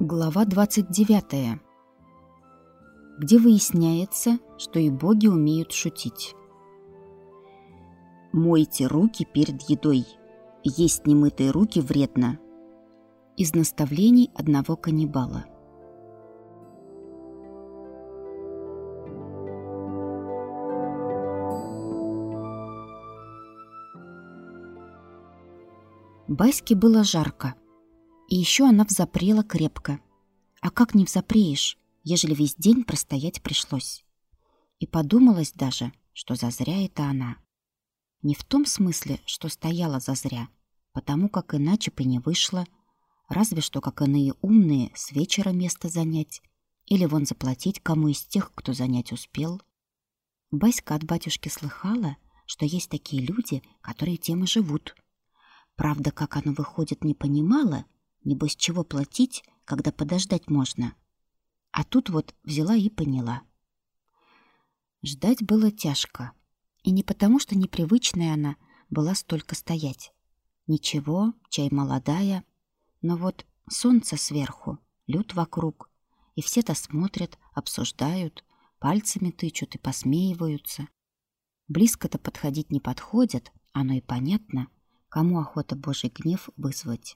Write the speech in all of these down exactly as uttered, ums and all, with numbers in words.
Глава двадцать девятая, где выясняется, что и боги умеют шутить. «Мойте руки перед едой. Есть немытые руки вредно». Из наставлений одного каннибала. Баське было жарко. И еще она взапрела крепко. А как не взапреешь, ежели весь день простоять пришлось? И подумалось даже, что зазря это она. Не в том смысле, что стояла зазря, потому как иначе бы не вышло, разве что, как иные умные, с вечера место занять или вон заплатить кому из тех, кто занять успел. Баська от батюшки слыхала, что есть такие люди, которые тем и живут. Правда, как оно выходит, не понимала, небось чего платить, когда подождать можно. А тут вот взяла и поняла. Ждать было тяжко. И не потому, что непривычная она была столько стоять. Ничего, чай молодая. Но вот солнце сверху, люд вокруг. И все-то смотрят, обсуждают, пальцами тычут и посмеиваются. Близко-то подходить не подходят, оно и понятно, кому охота Божий гнев вызвать.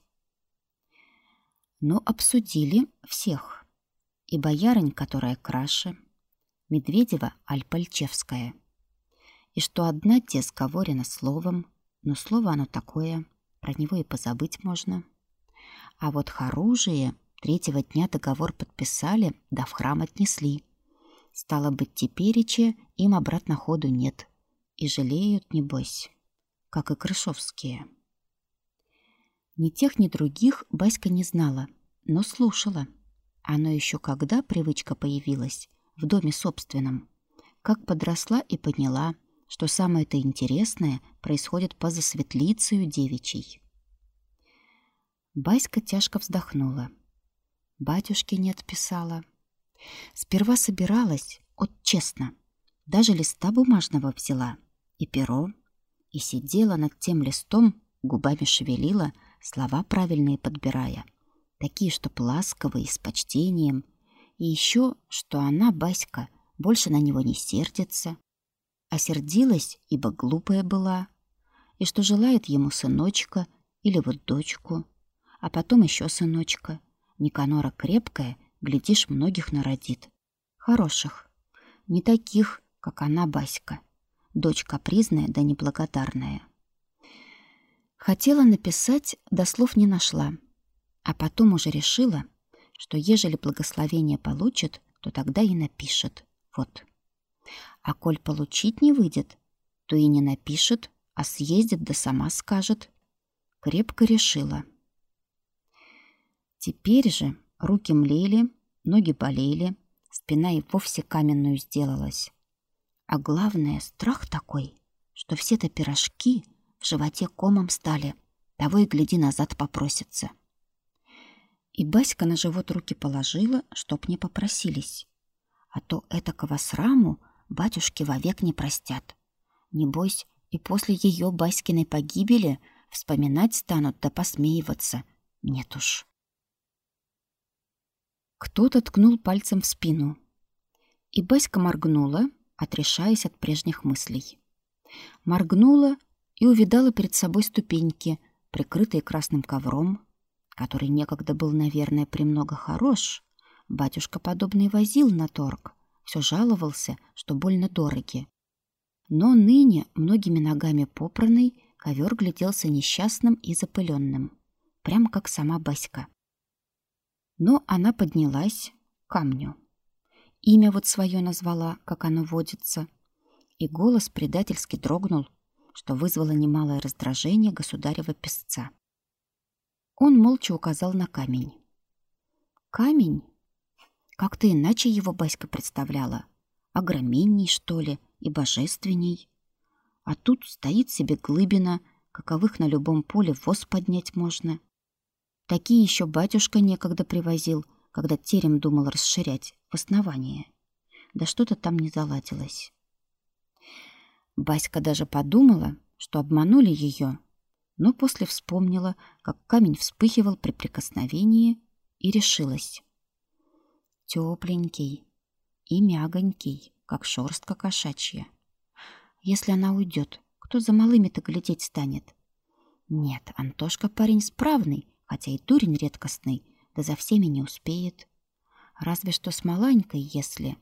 Но обсудили всех. И боярынь, которая краше, Медведева Аль-Пальчевская. И что одна те сговорена словом, но слово оно такое, про него и позабыть можно. А вот хоружие третьего дня договор подписали, да в храм отнесли. Стало быть, тепереча им обратно ходу нет. И жалеют, небось, как и крышовские. Ни тех, ни других Баська не знала, но слушала. Оно еще когда привычка появилась в доме собственном, как подросла и поняла, что самое-то интересное происходит поза светлицею девичьей. Баська тяжко вздохнула. Батюшке не отписала. Сперва собиралась, от честно, даже листа бумажного взяла и перо, и сидела над тем листом, губами шевелила, слова правильные подбирая, такие, чтоб ласковые, с почтением, и еще, что она, Баська, больше на него не сердится, а сердилась, ибо глупая была, и что желает ему сыночка или вот дочку, а потом еще сыночка. Никанора крепкая, глядишь, многих народит. Хороших, не таких, как она, Баська, дочь капризная да неблагодарная. Хотела написать, да слов не нашла, а потом уже решила, что ежели благословение получит, то тогда и напишет. Вот. А коль получить не выйдет, то и не напишет, а съездит да сама скажет. Крепко решила. Теперь же руки млели, ноги болели, спина и вовсе каменную сделалась. А главное, страх такой, что все-то пирожки в животе комом стали, того и гляди назад попросятся. И Баська на живот руки положила, чтоб не попросились. А то этакого сраму батюшки вовек не простят. Небось, и после ее Баськиной погибели вспоминать станут да посмеиваться. Нет уж. Кто-то ткнул пальцем в спину. И Баська моргнула, отрешаясь от прежних мыслей. Моргнула и увидала перед собой ступеньки, прикрытые красным ковром, который некогда был, наверное, премного хорош. Батюшка подобный возил на торг, все жаловался, что больно дороги. Но ныне многими ногами попранный ковер гляделся несчастным и запыленным, прямо как сама Баська. Но она поднялась к камню. Имя вот свое назвала, как оно водится, и голос предательски дрогнул, что вызвало немалое раздражение государева песца. Он молча указал на камень. Камень? Как-то иначе его Баська представляла. Огроменней, что ли, и божественней. А тут стоит себе глыбина, каковых на любом поле воз поднять можно. Такие еще батюшка некогда привозил, когда терем думал расширять в основание. Да что-то там не заладилось. Баська даже подумала, что обманули ее, но после вспомнила, как камень вспыхивал при прикосновении, и решилась. Тепленький и мягонький, как шерстка кошачья. Если она уйдет, кто за малыми-то глядеть станет? Нет, Антошка парень справный, хотя и дурень редкостный, да за всеми не успеет. Разве что с Маланькой, если...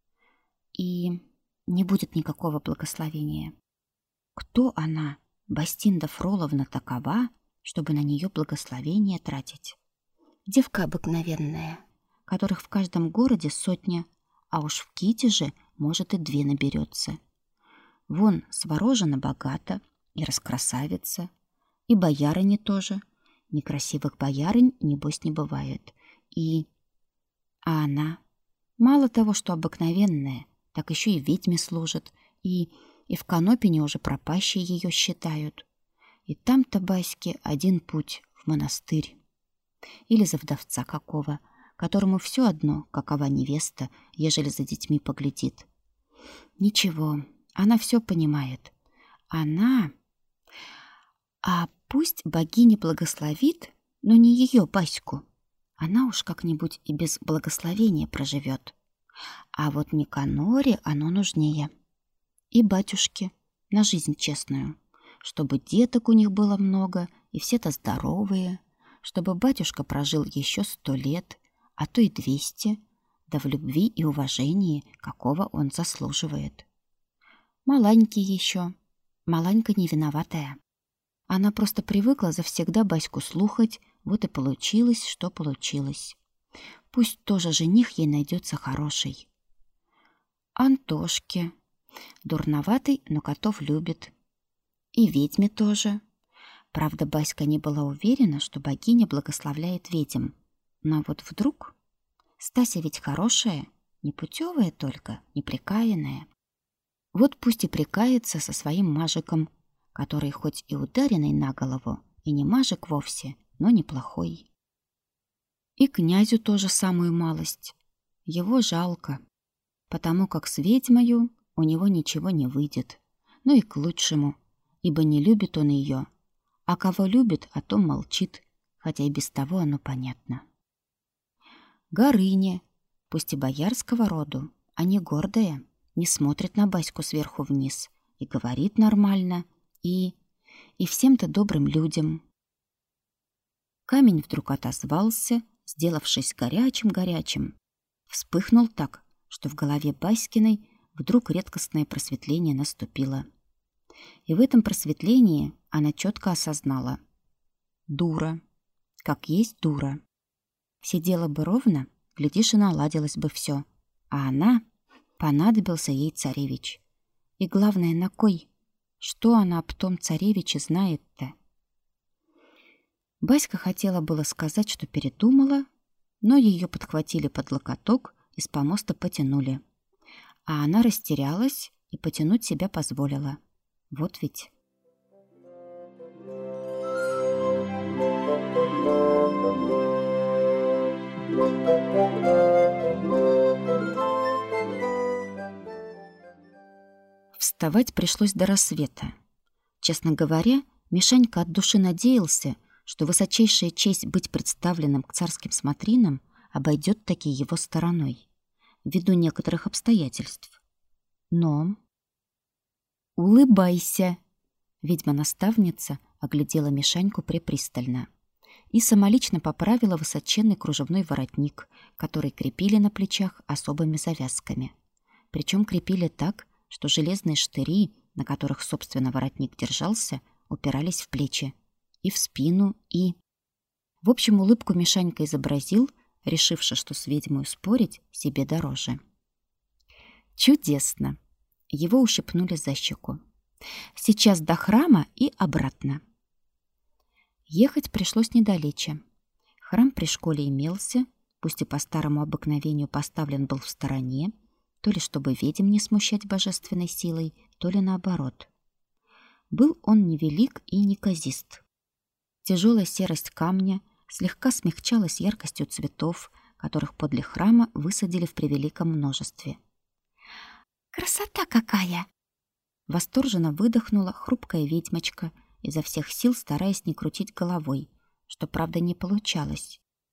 И не будет никакого благословения. Кто она, Бастинда Фроловна, такова, чтобы на нее благословение тратить? Девка обыкновенная, которых в каждом городе сотня, а уж в Китеже, может, и две наберется. Вон сворожена богата и раскрасавица, и боярыни тоже. Некрасивых боярынь, небось, не бывает. И... А она... Мало того, что обыкновенная, так еще и ведьме служит, и... И в Конопине уже пропащей ее считают. И там-то, Баське, один путь — в монастырь. Или за вдовца какого, которому все одно, какова невеста, ежели за детьми поглядит. Ничего, она все понимает. Она... А пусть богиня благословит, но не ее Баську. Она уж как-нибудь и без благословения проживет. А вот Никаноре оно нужнее. И батюшке на жизнь честную, чтобы деток у них было много, и все-то здоровые, чтобы батюшка прожил еще сто лет, а то и двести, да в любви и уважении, какого он заслуживает. Маланький еще, Маланька не виноватая. Она просто привыкла завсегда Баську слухать, вот и получилось, что получилось. Пусть тоже жених ей найдется хороший. Антошке. Дурноватый, но котов любит. И ведьме тоже. Правда, Баська не была уверена, что богиня благословляет ведьм. Но вот вдруг... Стася ведь хорошая, не путевая только, неприкаянная. Вот пусть и прикается со своим мажиком, который хоть и ударенный на голову, и не мажик вовсе, но неплохой. И князю тоже самую малость. Его жалко, потому как с ведьмою у него ничего не выйдет. Ну и к лучшему, ибо не любит он ее. А кого любит, о том молчит, хотя и без того оно понятно. Горыня, пусть и боярского роду, а не гордая, не смотрит на Баську сверху вниз и говорит нормально, и... и всем-то добрым людям. Камень вдруг отозвался, сделавшись горячим-горячим. Вспыхнул так, что в голове Баськиной вдруг редкостное просветление наступило. И в этом просветлении она четко осознала. Дура. Как есть дура. Сидела бы ровно, глядишь, и наладилось бы все. А она... Понадобился ей царевич. И главное, на кой? Что она об том царевиче знает-то? Баська хотела было сказать, что передумала, но ее подхватили под локоток и с помоста потянули. А она растерялась и потянуть себя позволила. Вот ведь. Вставать пришлось до рассвета. Честно говоря, Мишанька от души надеялся, что высочайшая честь быть представленным к царским смотринам обойдет таки его стороной, ввиду некоторых обстоятельств. Но... «Улыбайся!» Ведьма-наставница оглядела Мишаньку препристально и самолично поправила высоченный кружевной воротник, который крепили на плечах особыми завязками. Причем крепили так, что железные штыри, на которых, собственно, воротник держался, упирались в плечи, и в спину, и... В общем, улыбку Мишанька изобразил, решивши, что с ведьмой спорить себе дороже. Чудесно! Его ущипнули за щеку. Сейчас до храма и обратно. Ехать пришлось недалече. Храм при школе имелся, пусть и по старому обыкновению поставлен был в стороне, то ли чтобы ведьм не смущать божественной силой, то ли наоборот. Был он невелик и неказист. Тяжелая серость камня слегка смягчалась яркостью цветов, которых подле храма высадили в превеликом множестве. «Красота какая!» Восторженно выдохнула хрупкая ведьмочка, изо всех сил стараясь не крутить головой, что, правда, не получалось.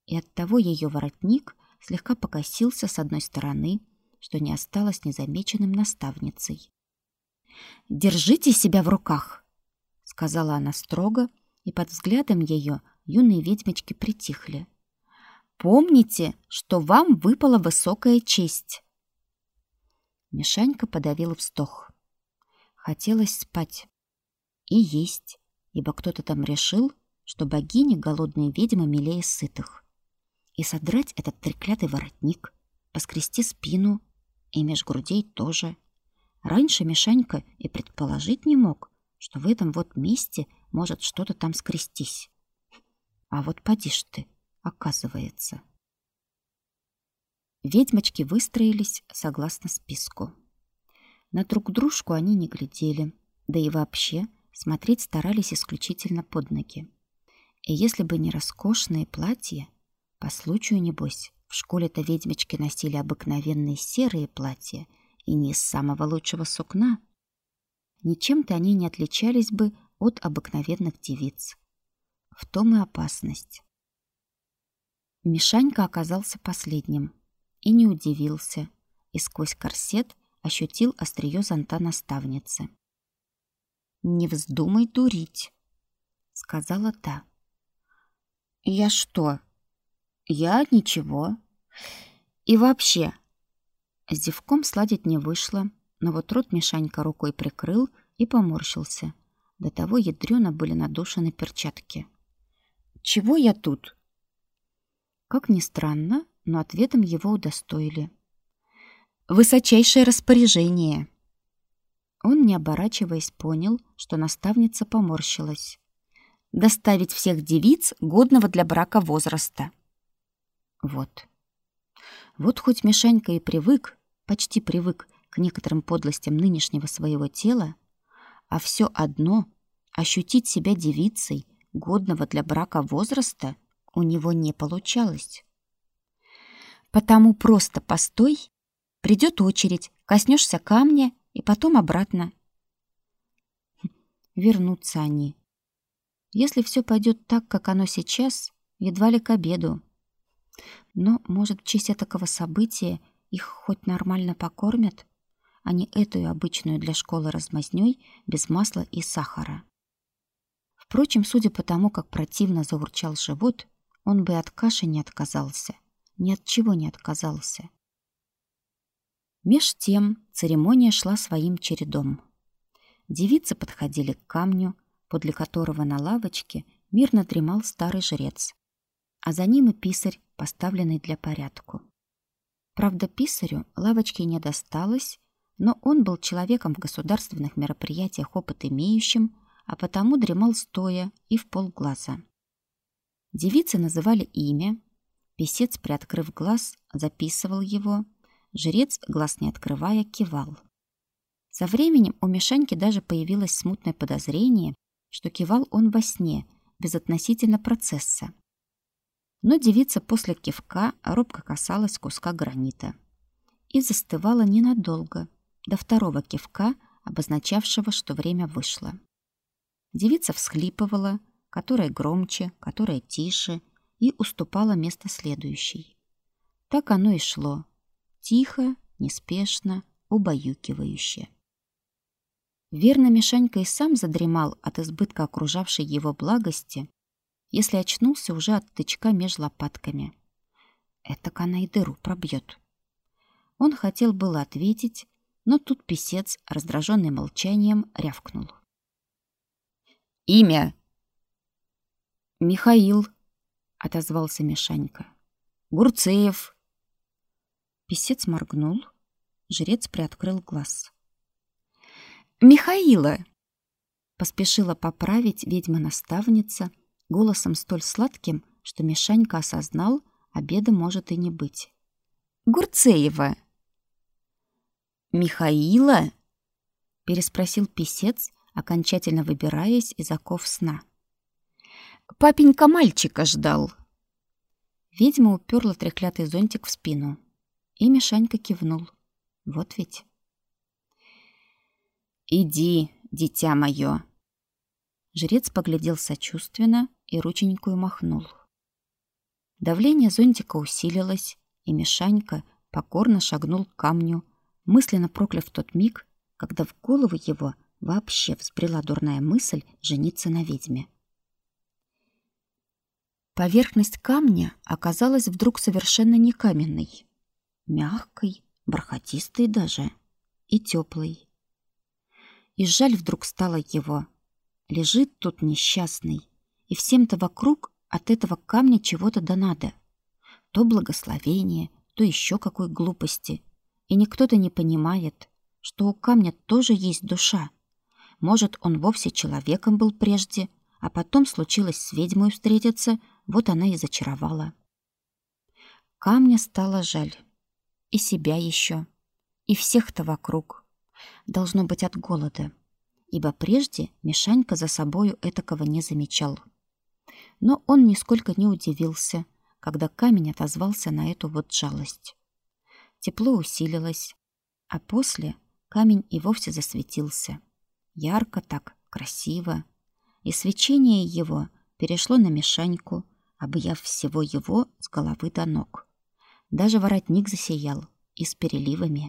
и оттого ее воротник слегка покосился с одной стороны, что не осталось незамеченным наставницей. «Держите себя в руках!» — сказала она строго, и под взглядом ее юные ведьмочки притихли. «Помните, что вам выпала высокая честь!» Мишанька подавил вздох. Хотелось спать и есть, ибо кто-то там решил, что богини голодные ведьмы милее сытых. И содрать этот треклятый воротник, поскрести спину, и меж грудей тоже. Раньше Мишанька и предположить не мог, что в этом вот месте может что-то там скрестись. А вот поди ж ты, оказывается. Ведьмочки выстроились согласно списку. На друг дружку они не глядели, да и вообще смотреть старались исключительно под ноги. И если бы не роскошные платья, по случаю, небось, в школе-то ведьмочки носили обыкновенные серые платья и не из самого лучшего сукна, ничем-то они не отличались бы от обыкновенных девиц. В том и опасность. Мишанька оказался последним и не удивился, и сквозь корсет ощутил острие зонта наставницы. «Не вздумай дурить», — сказала та. «Я что? Я ничего. И вообще...» С зевком сладить не вышло, но вот рот Мишанька рукой прикрыл и поморщился. До того ядрёно были надушены перчатки. «Чего я тут?» Как ни странно, но ответом его удостоили. «Высочайшее распоряжение!» Он, не оборачиваясь, понял, что наставница поморщилась. «Доставить всех девиц годного для брака возраста». Вот. Вот хоть Мишанька и привык, почти привык к некоторым подлостям нынешнего своего тела, а все одно ощутить себя девицей годного для брака возраста у него не получалось. Потому просто постой, придет очередь, коснешься камня и потом обратно. Вернутся они. Если все пойдет так, как оно сейчас, едва ли к обеду. Но, может, в честь такого события их хоть нормально покормят, а не эту обычную для школы размазнёй без масла и сахара. Впрочем, судя по тому, как противно заурчал живот, он бы от каши не отказался, ни от чего не отказался. Меж тем церемония шла своим чередом. Девицы подходили к камню, подле которого на лавочке мирно дремал старый жрец, а за ним и писарь, поставленный для порядку. Правда, писарю лавочки не досталось, но он был человеком в государственных мероприятиях опыт имеющим, а потому дремал стоя и вполглаза. Девицы называли имя, писец, приоткрыв глаз, записывал его, жрец, глаз не открывая, кивал. Со временем у Мишаньки даже появилось смутное подозрение, что кивал он во сне, безотносительно процесса. Но девица после кивка робко касалась куска гранита и застывала ненадолго, до второго кивка, обозначавшего, что время вышло. Девица всхлипывала, которая громче, которая тише, и уступала место следующей. Так оно и шло. Тихо, неспешно, убаюкивающе. Верно, Мишанька и сам задремал от избытка окружавшей его благости, если очнулся уже от тычка меж лопатками. Этак она и дыру пробьет. Он хотел было ответить, но тут писец, раздраженный молчанием, рявкнул. «Имя!» «Михаил», — отозвался Мишанька. «Гурцеев». Писец моргнул, жрец приоткрыл глаз. «Михаила!» — поспешила поправить ведьма-наставница голосом столь сладким, что Мишанька осознал, обеда может и не быть. «Гурцеева!» «Михаила?» — переспросил писец, окончательно выбираясь из оков сна. «Папенька мальчика ждал». Ведьма уперла треклятый зонтик в спину, и Мишанька кивнул. Вот ведь. «Иди, дитя мое!» Жрец поглядел сочувственно и рученькую махнул. Давление зонтика усилилось, и Мишанька покорно шагнул к камню, мысленно прокляв тот миг, когда в голову его вообще взбрела дурная мысль жениться на ведьме. Поверхность камня оказалась вдруг совершенно не каменной, мягкой, бархатистой даже и теплой. И жаль вдруг стало его. Лежит тут несчастный, и всем-то вокруг от этого камня чего-то да надо. То благословение, то еще какой глупости. И никто-то не понимает, что у камня тоже есть душа. Может, он вовсе человеком был прежде, а потом случилось с ведьмой встретиться, вот она и зачаровала. Камня стало жаль. И себя еще, и всех-то вокруг. Должно быть от голода, ибо прежде Мишанька за собою этакого не замечал. Но он нисколько не удивился, когда камень отозвался на эту вот жалость. Тепло усилилось, а после камень и вовсе засветился. Ярко так, красиво. И свечение его перешло на Мишаньку, объяв всего его с головы до ног. Даже воротник засиял и с переливами.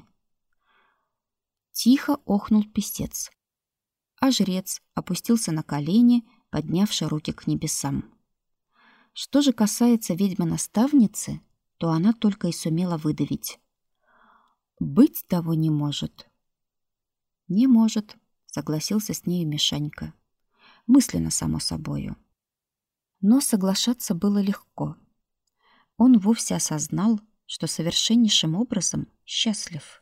Тихо охнул писец, а жрец опустился на колени, поднявши руки к небесам. Что же касается ведьмы-наставницы, то она только и сумела выдавить: «Быть того не может». «Не может», — согласился с нею Мишанька, мысленно, само собою. Но соглашаться было легко. Он вовсе осознал, что совершеннейшим образом счастлив.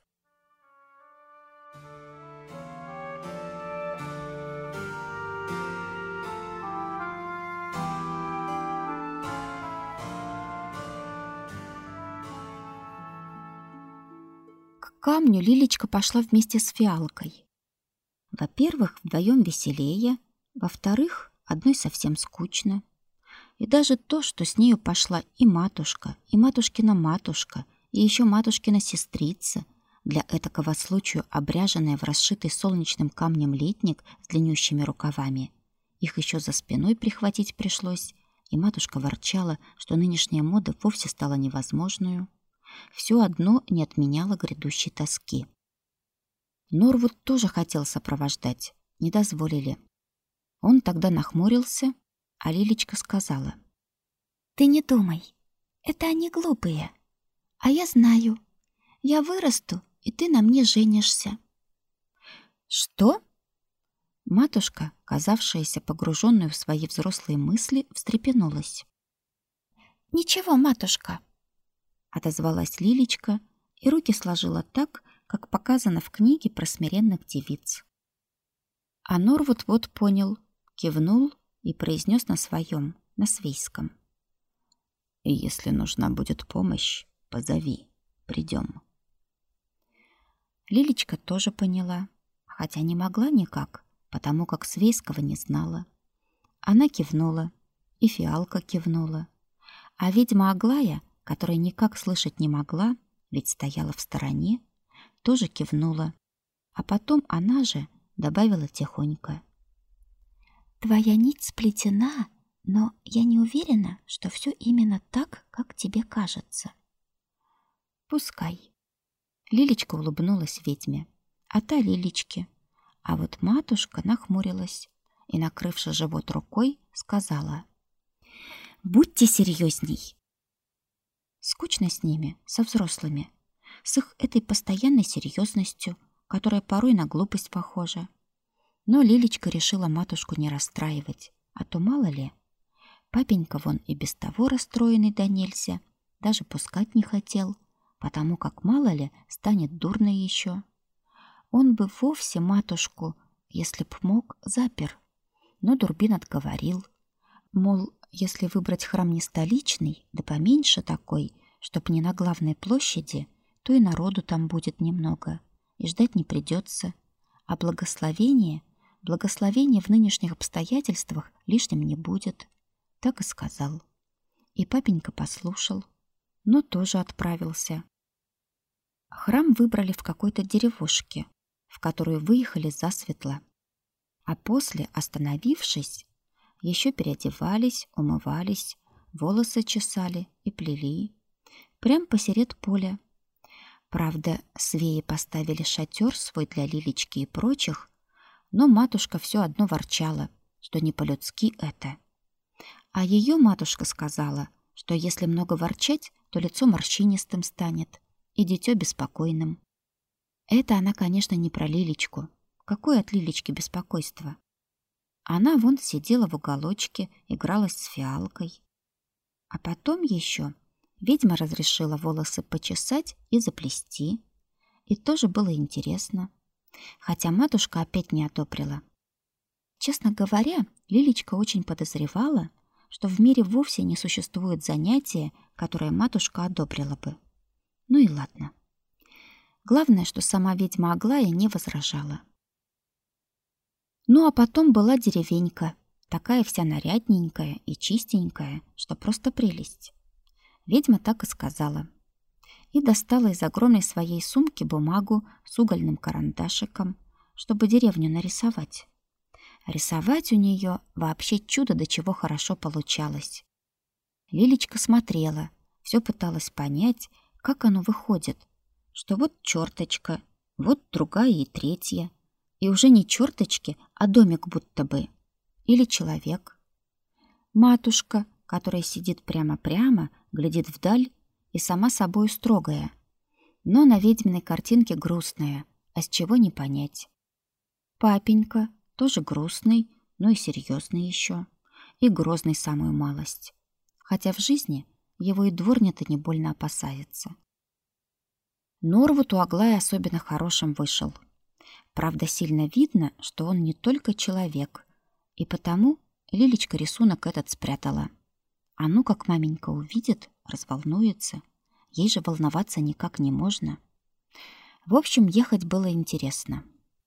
К камню Лилечка пошла вместе с Фиалкой. Во-первых, вдвоем веселее, во-вторых, одной совсем скучно. И даже то, что с нею пошла и матушка, и матушкина матушка, и еще матушкина сестрица, для этакого случая обряженная в расшитый солнечным камнем летник с длиннющими рукавами. Их еще за спиной прихватить пришлось, и матушка ворчала, что нынешняя мода вовсе стала невозможную. Все одно не отменяло грядущей тоски. Норвуд тоже хотел сопровождать, не дозволили. Он тогда нахмурился, а Лилечка сказала: «Ты не думай, это они глупые. А я знаю, я вырасту, и ты на мне женишься». «Что?» Матушка, казавшаяся погруженной в свои взрослые мысли, встрепенулась. «Ничего, матушка», — отозвалась Лилечка и руки сложила так, как показано в книге про смиренных девиц. А Норвуд вот понял, кивнул и произнес на своем, на свейском: «И если нужна будет помощь, позови, придем». Лилечка тоже поняла, хотя не могла никак, потому как свейского не знала. Она кивнула, и Фиалка кивнула. А ведьма Аглая, которая никак слышать не могла, ведь стояла в стороне, тоже кивнула. А потом она же добавила тихонько: «Твоя нить сплетена, но я не уверена, что все именно так, как тебе кажется». «Пускай». Лилечка улыбнулась ведьме, а та Лилечке. А вот матушка нахмурилась и, накрывши живот рукой, сказала: «Будьте серьезней». Скучно с ними, со взрослыми, с их этой постоянной серьезностью, которая порой на глупость похожа. Но Лилечка решила матушку не расстраивать, а то мало ли. Папенька вон и без того расстроенный да нельзя, даже пускать не хотел, потому как мало ли станет дурно еще. Он бы вовсе матушку, если б мог, запер. Но Дурбин отговорил, мол, если выбрать храм не столичный, да поменьше такой, чтоб не на главной площади, то и народу там будет немного, и ждать не придется. А благословение, благословение в нынешних обстоятельствах лишним не будет. Так и сказал. И папенька послушал, но тоже отправился. Храм выбрали в какой-то деревушке, в которую выехали засветло. А после, остановившись, еще переодевались, умывались, волосы чесали и плели. Прям посеред поля. Правда, свеи поставили шатер свой для Лилечки и прочих, но матушка все одно ворчала, что не по-людски это. А ее матушка сказала, что если много ворчать, то лицо морщинистым станет и дитё беспокойным. Это она, конечно, не про Лилечку. Какое от Лилечки беспокойство? Она вон сидела в уголочке, игралась с фиалкой. А потом еще ведьма разрешила волосы почесать и заплести. И тоже было интересно. Хотя матушка опять не одобрила. Честно говоря, Лилечка очень подозревала, что в мире вовсе не существует занятия, которое матушка одобрила бы. Ну и ладно. Главное, что сама ведьма Аглая не возражала. Ну а потом была деревенька, такая вся нарядненькая и чистенькая, что просто прелесть. Ведьма так и сказала. И достала из огромной своей сумки бумагу с угольным карандашиком, чтобы деревню нарисовать. Рисовать у нее вообще чудо до чего хорошо получалось. Лилечка смотрела, все пыталась понять, как оно выходит, что вот черточка, вот другая и третья, и уже не черточки, а домик будто бы, или человек. Матушка, которая сидит прямо-прямо, глядит вдаль и сама собой строгая, но на ведьминой картинке грустная, а с чего не понять. Папенька тоже грустный, но и серьезный еще, и грозный самую малость, хотя в жизни его и дворня-то не больно опасается. Норвуд у Аглая особенно хорошим вышел. Правда, сильно видно, что он не только человек, и потому Лилечка рисунок этот спрятала. А ну, как маменька увидит, разволнуется. Ей же волноваться никак не можно. В общем, ехать было интересно.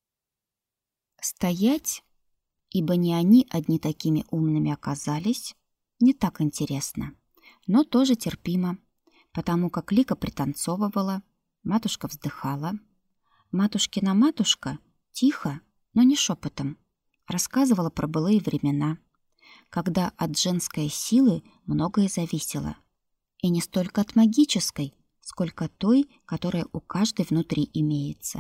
Стоять, ибо не они одни такими умными оказались, не так интересно, но тоже терпимо, потому как Лика пританцовывала, матушка вздыхала. Матушкина матушка тихо, но не шепотом, рассказывала про былые времена, когда от женской силы многое зависело. И не столько от магической, сколько той, которая у каждой внутри имеется.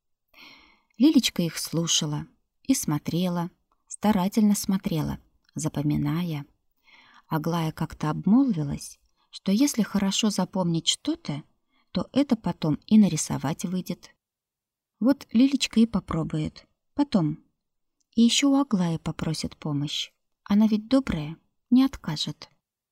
Лилечка их слушала и смотрела, старательно смотрела, запоминая. Аглая как-то обмолвилась, что если хорошо запомнить что-то, то это потом и нарисовать выйдет. Вот Лилечка и попробует. Потом. И еще у Аглаи попросит помощь. Она ведь добрая, не откажет.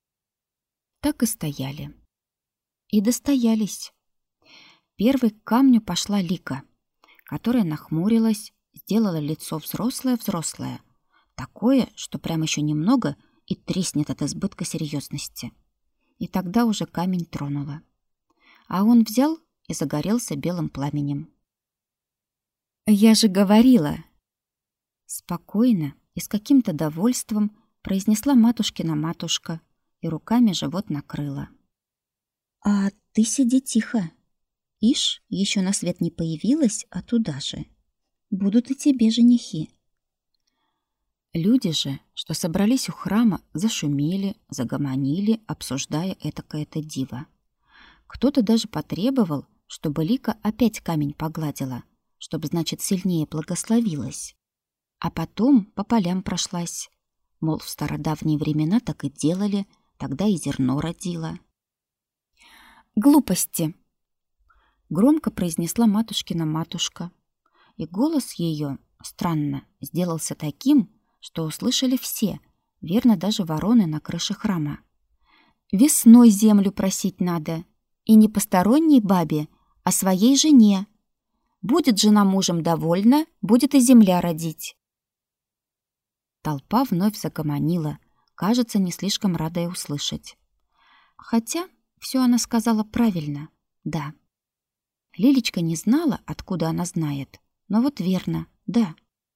Так и стояли. И достоялись. Первой к камню пошла Лика, которая нахмурилась, сделала лицо взрослое-взрослое, такое, что прям еще немного и треснет от избытка серьезности. И тогда уже камень тронула. А он взял и загорелся белым пламенем. «Я же говорила!» Спокойно и с каким-то довольством произнесла матушкина матушка и руками живот накрыла. «А ты сиди тихо. Ишь, еще на свет не появилась, а туда же. Будут и тебе женихи». Люди же, что собрались у храма, зашумели, загомонили, обсуждая этакое-то диво. Кто-то даже потребовал, чтобы Лика опять камень погладила, чтобы, значит, сильнее благословилась. А потом по полям прошлась. Мол, в стародавние времена так и делали, тогда и зерно родило. «Глупости!» — громко произнесла матушкина матушка. И голос ее, странно, сделался таким, что услышали все, верно, даже вороны на крыше храма. «Весной землю просить надо, и не посторонней бабе, а своей жене. Будет жена мужем довольна, будет и земля родить». Толпа вновь загомонила, кажется, не слишком радая услышать. Хотя все она сказала правильно, да. Лилечка не знала, откуда она знает, но вот верно, да.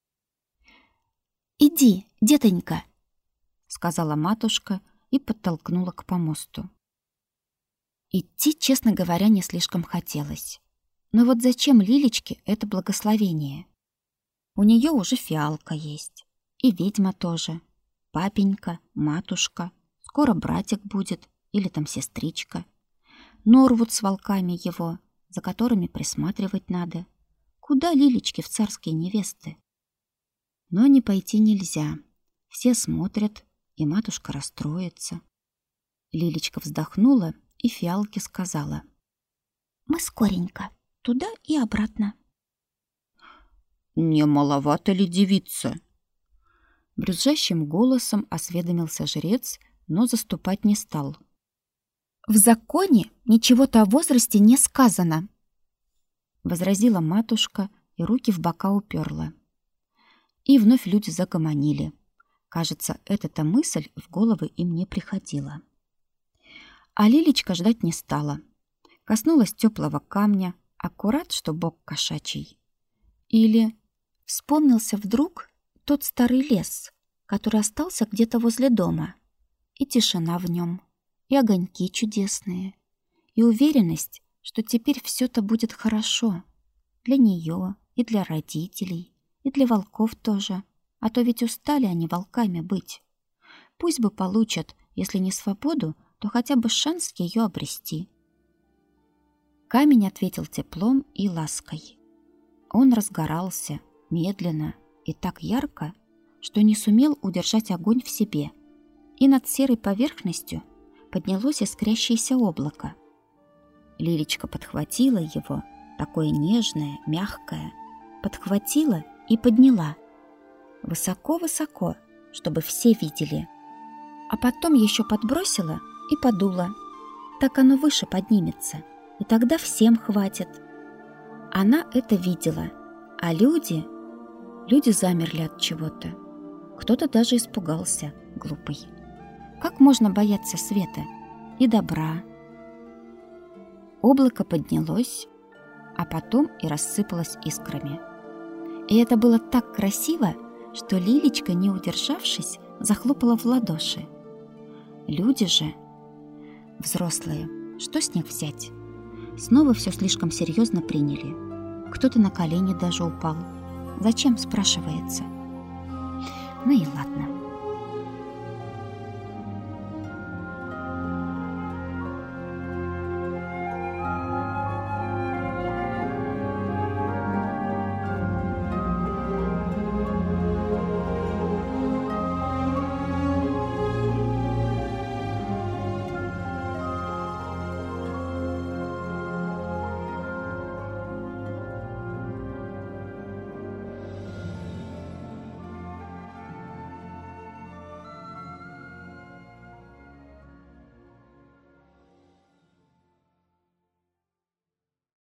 «Иди, детонька», — сказала матушка и подтолкнула к помосту. Идти, честно говоря, не слишком хотелось. Но вот зачем Лилечке это благословение? У нее уже фиалка есть. И ведьма тоже. Папенька, матушка. Скоро братик будет или там сестричка. Норвуд с волками его, за которыми присматривать надо. Куда Лилечке в царские невесты? Но не пойти нельзя. Все смотрят, и матушка расстроится. Лилечка вздохнула и Фиалке сказала: «Мы скоренько, туда и обратно». «Не маловато ли девица?» Брюзжащим голосом осведомился жрец, но заступать не стал. «В законе ничего-то о возрасте не сказано», — возразила матушка и руки в бока уперла. И вновь люди загомонили. Кажется, эта-то мысль в головы им не приходила. А Лилечка ждать не стала. Коснулась теплого камня, аккурат, что бок кошачий. Или вспомнился вдруг тот старый лес, который остался где-то возле дома, и тишина в нем, и огоньки чудесные, и уверенность, что теперь все-то будет хорошо для нее и для родителей, и для волков тоже, а то ведь устали они волками быть. Пусть бы получат, если не свободу, то хотя бы шанс ее обрести. Камень ответил теплом и лаской. Он разгорался медленно и так ярко, что не сумел удержать огонь в себе, и над серой поверхностью поднялось искрящееся облако. Лилечка подхватила его, такое нежное, мягкое, подхватила и подняла. Высоко-высоко, чтобы все видели. А потом еще подбросила и подула. Так оно выше поднимется, и тогда всем хватит. Она это видела, а люди... Люди замерли от чего-то. Кто-то даже испугался, глупый. Как можно бояться света и добра? Облако поднялось, а потом и рассыпалось искрами. И это было так красиво, что Лилечка, не удержавшись, захлопала в ладоши. Люди же, взрослые, что с них взять? Снова все слишком серьезно приняли. Кто-то на колени даже упал. Зачем, спрашивается? Ну и ладно.